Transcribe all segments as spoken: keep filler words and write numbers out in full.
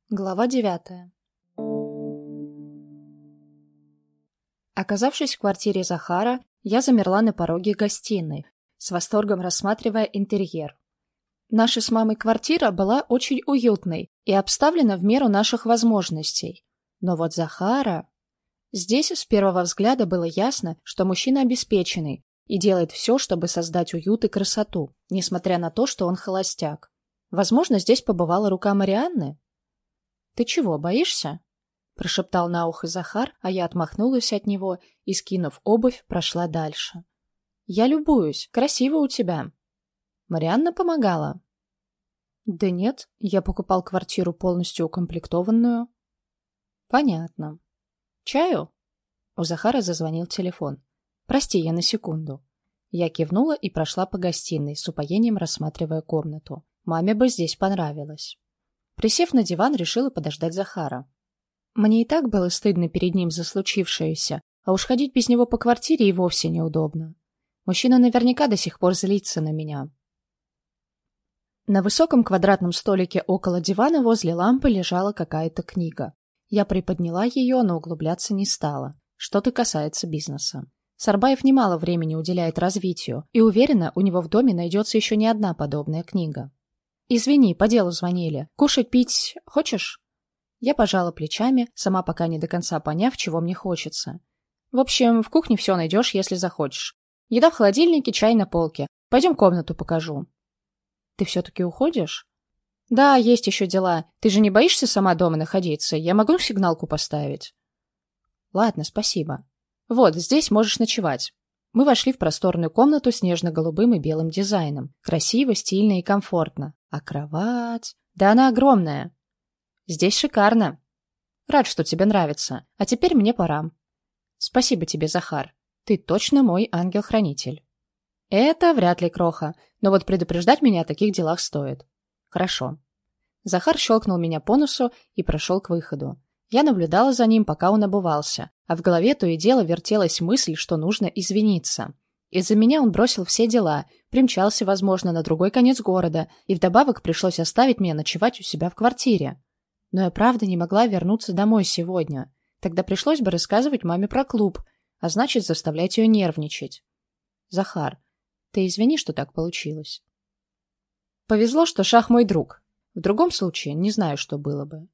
Глава девятая. Оказавшись в квартире Захара, я замерла на пороге гостиной, с восторгом рассматривая интерьер. Наша с мамой квартира была очень уютной и обставлена в меру наших возможностей. Но вот Захара... Здесь с первого взгляда было ясно, что мужчина обеспеченный и делает все, чтобы создать уют и красоту, несмотря на то, что он холостяк. Возможно, здесь побывала рука Марианны? «Ты чего, боишься?» — прошептал на ухо Захар, а я отмахнулась от него и, скинув обувь, прошла дальше. «Я любуюсь. Красиво у тебя». «Марианна помогала?» «Да нет, я покупал квартиру полностью укомплектованную». «Понятно. Чаю?» У Захара зазвонил телефон. «Прости, я на секунду». Я кивнула и прошла по гостиной, с упоением рассматривая комнату. Маме бы здесь понравилось. Присев на диван, решила подождать Захара. Мне и так было стыдно перед ним за случившееся, а уж ходить без него по квартире и вовсе неудобно. Мужчина наверняка до сих пор злится на меня. На высоком квадратном столике около дивана возле лампы лежала какая-то книга. Я приподняла ее, но углубляться не стала. Что-то касается бизнеса. Сарбаев немало времени уделяет развитию, и уверена, у него в доме найдется еще не одна подобная книга. «Извини, по делу звонили. Кушать, пить хочешь?» Я пожала плечами, сама пока не до конца поняв, чего мне хочется. «В общем, в кухне все найдешь, если захочешь. Еда в холодильнике, чай на полке. Пойдем комнату покажу». «Ты все-таки уходишь?» «Да, есть еще дела. Ты же не боишься сама дома находиться? Я могу сигналку поставить?» «Ладно, спасибо. Вот, здесь можешь ночевать». Мы вошли в просторную комнату с нежно-голубым и белым дизайном. Красиво, стильно и комфортно. А кровать... Да она огромная. Здесь шикарно. Рад, что тебе нравится. А теперь мне пора. Спасибо тебе, Захар. Ты точно мой ангел-хранитель. Это вряд ли, Кроха. Но вот предупреждать меня о таких делах стоит. Хорошо. Захар щелкнул меня по носу и прошел к выходу. Я наблюдала за ним, пока он обувался, а в голове то и дело вертелась мысль, что нужно извиниться. Из-за меня он бросил все дела, примчался, возможно, на другой конец города, и вдобавок пришлось оставить меня ночевать у себя в квартире. Но я правда не могла вернуться домой сегодня. Тогда пришлось бы рассказывать маме про клуб, а значит, заставлять ее нервничать. Захар, ты извини, что так получилось. Повезло, что Шах мой друг. В другом случае не знаю, что было бы.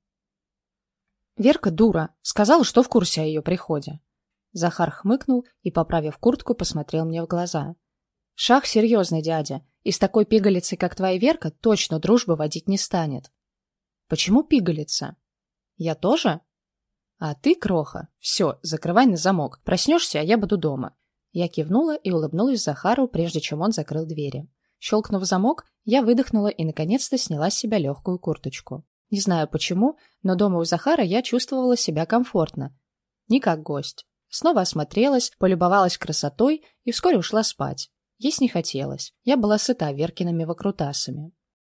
Верка дура. Сказала, что в курсе о ее приходе. Захар хмыкнул и, поправив куртку, посмотрел мне в глаза. Шах серьезный дядя, и с такой пигалицей, как твоя Верка, точно дружбы водить не станет. Почему пигалица? Я тоже? А ты, Кроха, все, закрывай на замок. Проснешься, а я буду дома. Я кивнула и улыбнулась Захару, прежде чем он закрыл двери. Щелкнув замок, я выдохнула и, наконец-то, сняла с себя легкую курточку. Не знаю почему, но дома у Захара я чувствовала себя комфортно. Не как гость. Снова осмотрелась, полюбовалась красотой и вскоре ушла спать. Есть не хотелось. Я была сыта Веркиными выкрутасами.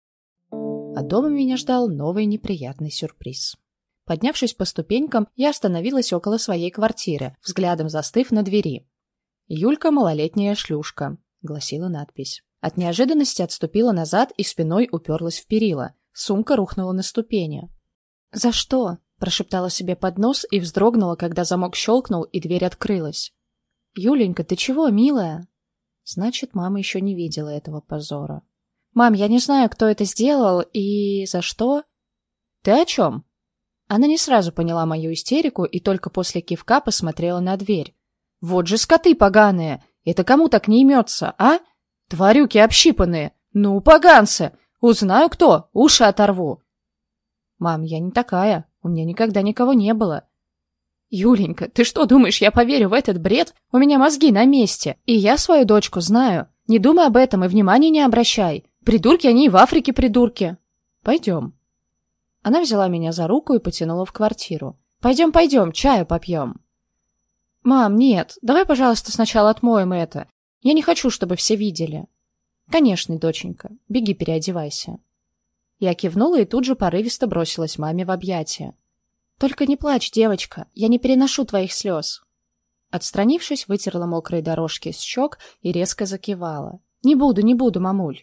А дома меня ждал новый неприятный сюрприз. Поднявшись по ступенькам, я остановилась около своей квартиры, взглядом застыв на двери. «Юлька — малолетняя шлюшка», — гласила надпись. От неожиданности отступила назад и спиной уперлась в перила. Сумка рухнула на ступени. «За что?» — прошептала себе под нос и вздрогнула, когда замок щелкнул и дверь открылась. «Юленька, ты чего, милая?» Значит, мама еще не видела этого позора. «Мам, я не знаю, кто это сделал и за что?» «Ты о чем?» Она не сразу поняла мою истерику и только после кивка посмотрела на дверь. «Вот же скоты поганые! Это кому так не имется, а? Тварюки общипанные! Ну, поганцы! Узнаю кто, уши оторву!» «Мам, я не такая. У меня никогда никого не было». «Юленька, ты что думаешь, я поверю в этот бред? У меня мозги на месте, и я свою дочку знаю. Не думай об этом и внимания не обращай. Придурки они и в Африке придурки. Пойдем». Она взяла меня за руку и потянула в квартиру. «Пойдем, пойдем, чаю попьем». «Мам, нет, давай, пожалуйста, сначала отмоем это. Я не хочу, чтобы все видели». «Конечно, доченька, беги переодевайся». Я кивнула и тут же порывисто бросилась маме в объятия. «Только не плачь, девочка, я не переношу твоих слез». Отстранившись, вытерла мокрые дорожки с щек и резко закивала. «Не буду, не буду, мамуль».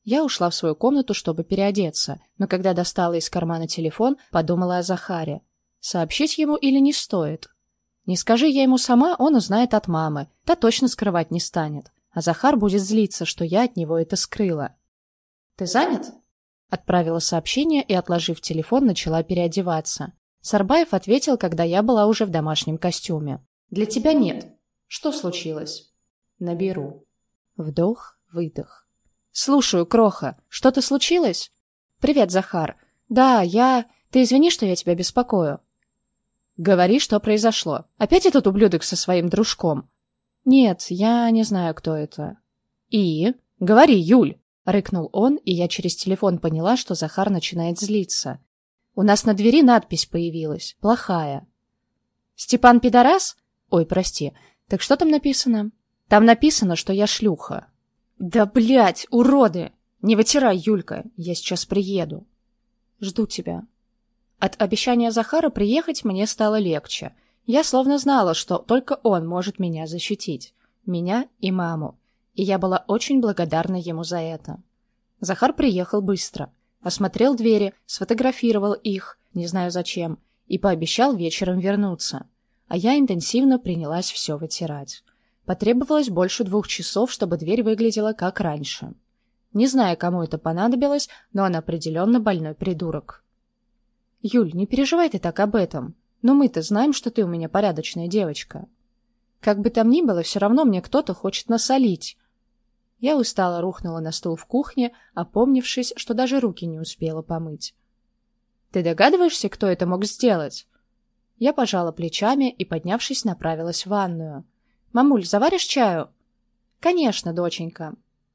Я ушла в свою комнату, чтобы переодеться, но когда достала из кармана телефон, подумала о Захаре. Сообщить ему или не стоит? Не скажи я ему сама, он узнает от мамы, та точно скрывать не станет, а Захар будет злиться, что я от него это скрыла. «Ты занят?» Отправила сообщение и, отложив телефон, начала переодеваться. Сарбаев ответил, когда я была уже в домашнем костюме. «Для тебя нет. Что случилось?» «Наберу». Вдох, выдох. «Слушаю, Кроха. Что-то случилось?» «Привет, Захар. Да, я... Ты извини, что я тебя беспокою». «Говори, что произошло. Опять этот ублюдок со своим дружком?» «Нет, я не знаю, кто это». «И? Говори, Юль!» — рыкнул он, и я через телефон поняла, что Захар начинает злиться. «У нас на двери надпись появилась. Плохая». «Степан пидорас? Ой, прости. Так что там написано?» «Там написано, что я шлюха». «Да, блядь, уроды! Не вытирай, Юлька, я сейчас приеду». «Жду тебя». От обещания Захара приехать мне стало легче. Я словно знала, что только он может меня защитить. Меня и маму. И я была очень благодарна ему за это. Захар приехал быстро. Осмотрел двери, сфотографировал их, не знаю зачем, и пообещал вечером вернуться. А я интенсивно принялась все вытирать. Потребовалось больше двух часов, чтобы дверь выглядела как раньше. Не знаю, кому это понадобилось, но он определенно больной придурок. «Юль, не переживай ты так об этом. Но мы-то знаем, что ты у меня порядочная девочка. Как бы там ни было, все равно мне кто-то хочет насолить». Я устало рухнула на стул в кухне, опомнившись, что даже руки не успела помыть. «Ты догадываешься, кто это мог сделать?» Я пожала плечами и, поднявшись, направилась в ванную. «Мамуль, заваришь чаю?» «Конечно, доченька».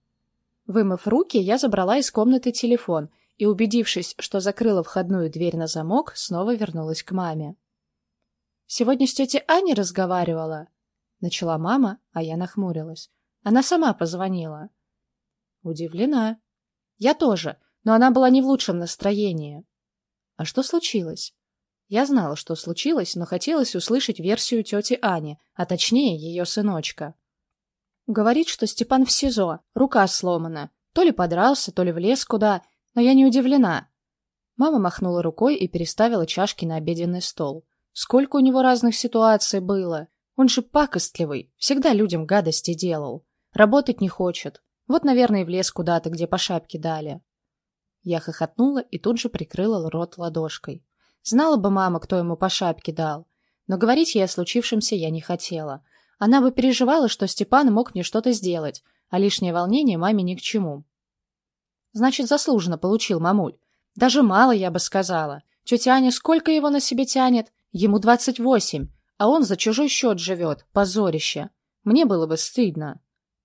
Вымыв руки, я забрала из комнаты телефон и, убедившись, что закрыла входную дверь на замок, снова вернулась к маме. «Сегодня с тетей Аней разговаривала?» Начала мама, а я нахмурилась. Она сама позвонила. Удивлена. Я тоже, но она была не в лучшем настроении. А что случилось? Я знала, что случилось, но хотелось услышать версию тети Ани, а точнее ее сыночка. Говорит, что Степан в СИЗО, рука сломана. То ли подрался, то ли влез куда, но я не удивлена. Мама махнула рукой и переставила чашки на обеденный стол. Сколько у него разных ситуаций было. Он же пакостливый, всегда людям гадости делал. Работать не хочет. Вот, наверное, и влез куда-то, где по шапке дали. Я хохотнула и тут же прикрыла рот ладошкой. Знала бы мама, кто ему по шапке дал. Но говорить ей о случившемся я не хотела. Она бы переживала, что Степан мог мне что-то сделать, а лишнее волнение маме ни к чему. Значит, заслуженно получил, мамуль. Даже мало, я бы сказала. Тетя Аня сколько его на себе тянет? Ему двадцать восемь, а он за чужой счет живет, позорище. Мне было бы стыдно.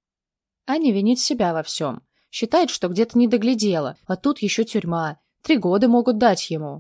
Аня винит себя во всем. Считает, что где-то не доглядела, а тут еще тюрьма. Три года могут дать ему.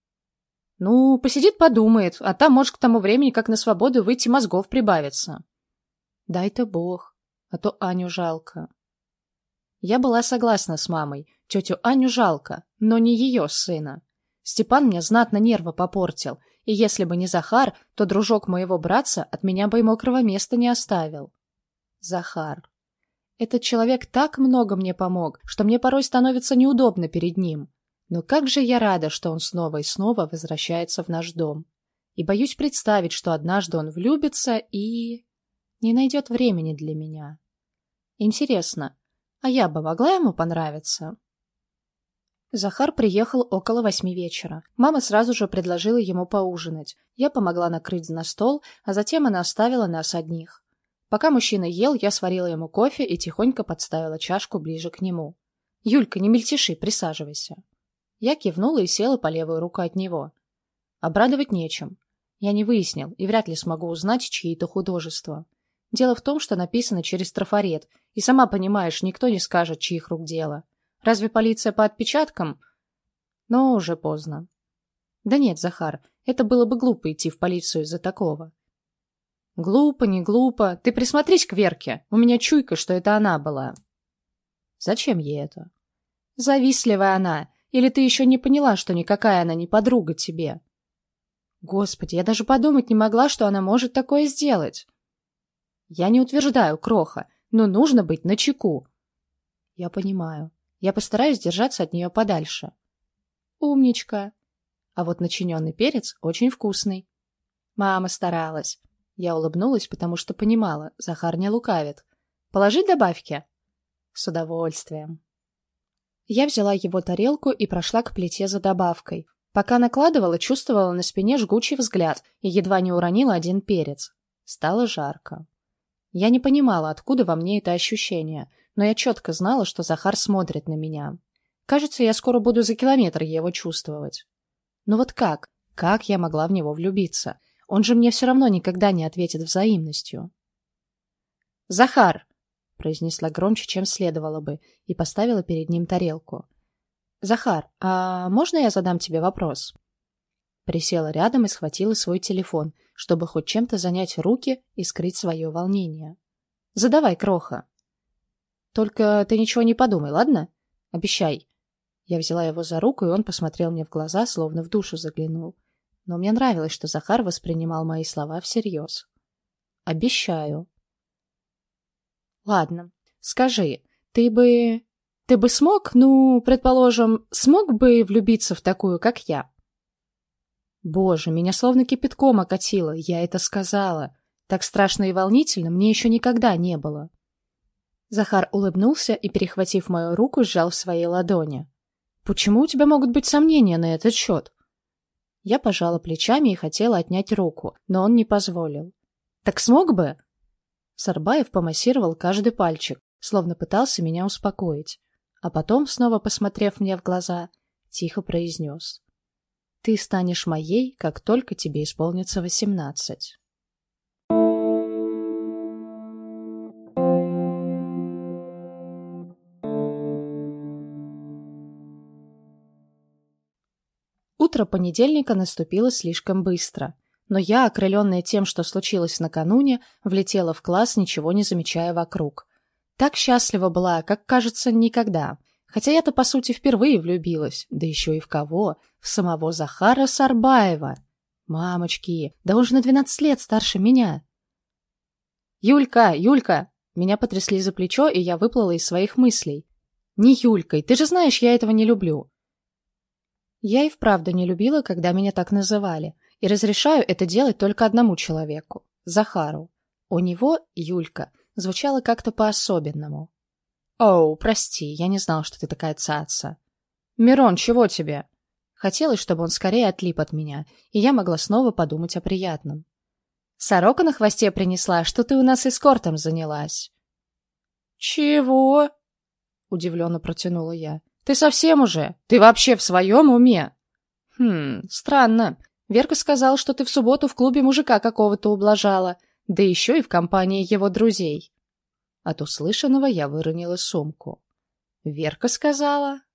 Ну, посидит, подумает, а там, может, к тому времени, как на свободу выйти, мозгов прибавится. Дай-то бог, а то Аню жалко. Я была согласна с мамой. Тетю Аню жалко, но не ее сына. Степан мне знатно нервы попортил, и если бы не Захар, то дружок моего братца от меня бы и мокрого места не оставил. Захар. Этот человек так много мне помог, что мне порой становится неудобно перед ним. Но как же я рада, что он снова и снова возвращается в наш дом. И боюсь представить, что однажды он влюбится и... не найдет времени для меня. Интересно, а я бы могла ему понравиться? Захар приехал около восьми вечера. Мама сразу же предложила ему поужинать. Я помогла накрыть на стол, а затем она оставила нас одних. Пока мужчина ел, я сварила ему кофе и тихонько подставила чашку ближе к нему. «Юлька, не мельтеши, присаживайся». Я кивнула и села по левую руку от него. Обрадовать нечем. Я не выяснил и вряд ли смогу узнать чьи-то художества. Дело в том, что написано через трафарет, и сама понимаешь, никто не скажет, чьих рук дело. Разве полиция по отпечаткам? Но уже поздно. Да нет, Захар, это было бы глупо идти в полицию из-за такого. Глупо, не глупо. Ты присмотрись к Верке. У меня чуйка, что это она была. Зачем ей это? Завистливая она. Или ты еще не поняла, что никакая она не подруга тебе? Господи, я даже подумать не могла, что она может такое сделать. Я не утверждаю, Кроха, но нужно быть начеку. Я понимаю. Я постараюсь держаться от нее подальше. Умничка. А вот начиненный перец очень вкусный. Мама старалась. Я улыбнулась, потому что понимала, Захар не лукавит. Положить добавки? С удовольствием. Я взяла его тарелку и прошла к плите за добавкой. Пока накладывала, чувствовала на спине жгучий взгляд и едва не уронила один перец. Стало жарко. Я не понимала, откуда во мне это ощущение, но я четко знала, что Захар смотрит на меня. Кажется, я скоро буду за километр его чувствовать. Но вот как? Как я могла в него влюбиться? Он же мне все равно никогда не ответит взаимностью. «Захар!» — произнесла громче, чем следовало бы, и поставила перед ним тарелку. «Захар, а можно я задам тебе вопрос?» Присела рядом и схватила свой телефон, чтобы хоть чем-то занять руки и скрыть свое волнение. «Задавай, кроха!» «Только ты ничего не подумай, ладно? Обещай!» Я взяла его за руку, и он посмотрел мне в глаза, словно в душу заглянул. Но мне нравилось, что Захар воспринимал мои слова всерьез. «Обещаю». «Ладно, скажи, ты бы... ты бы смог, ну, предположим, смог бы влюбиться в такую, как я?» Боже, меня словно кипятком окатило, я это сказала. Так страшно и волнительно мне еще никогда не было. Захар улыбнулся и, перехватив мою руку, сжал в своей ладони. «Почему у тебя могут быть сомнения на этот счет?» Я пожала плечами и хотела отнять руку, но он не позволил. «Так смог бы?» Сарбаев помассировал каждый пальчик, словно пытался меня успокоить, а потом, снова посмотрев мне в глаза, тихо произнес: «Ты станешь моей, как только тебе исполнится восемнадцать». Утро понедельника наступило слишком быстро, но я, окрыленная тем, что случилось накануне, влетела в класс, ничего не замечая вокруг. Так счастлива была, как, кажется, никогда. Хотя я-то, по сути, впервые влюбилась. Да еще и в кого? В самого Захара Сарбаева. Мамочки, да он же на двенадцать лет старше меня. «Юлька, Юлька!» Меня потрясли за плечо, и я выплыла из своих мыслей. «Не Юлькой, ты же знаешь, я этого не люблю». Я и вправду не любила, когда меня так называли, и разрешаю это делать только одному человеку — Захару. У него Юлька звучало как-то по-особенному. «Оу, прости, я не знал, что ты такая цаца». «Мирон, чего тебе?» Хотелось, чтобы он скорее отлип от меня, и я могла снова подумать о приятном. «Сорока на хвосте принесла, что ты у нас эскортом занялась». «Чего?» — удивленно протянула я. «Ты совсем уже? Ты вообще в своем уме?» «Хм, странно. Верка сказала, что ты в субботу в клубе мужика какого-то ублажала, да еще и в компании его друзей». От услышанного я выронила сумку. «Верка сказала?»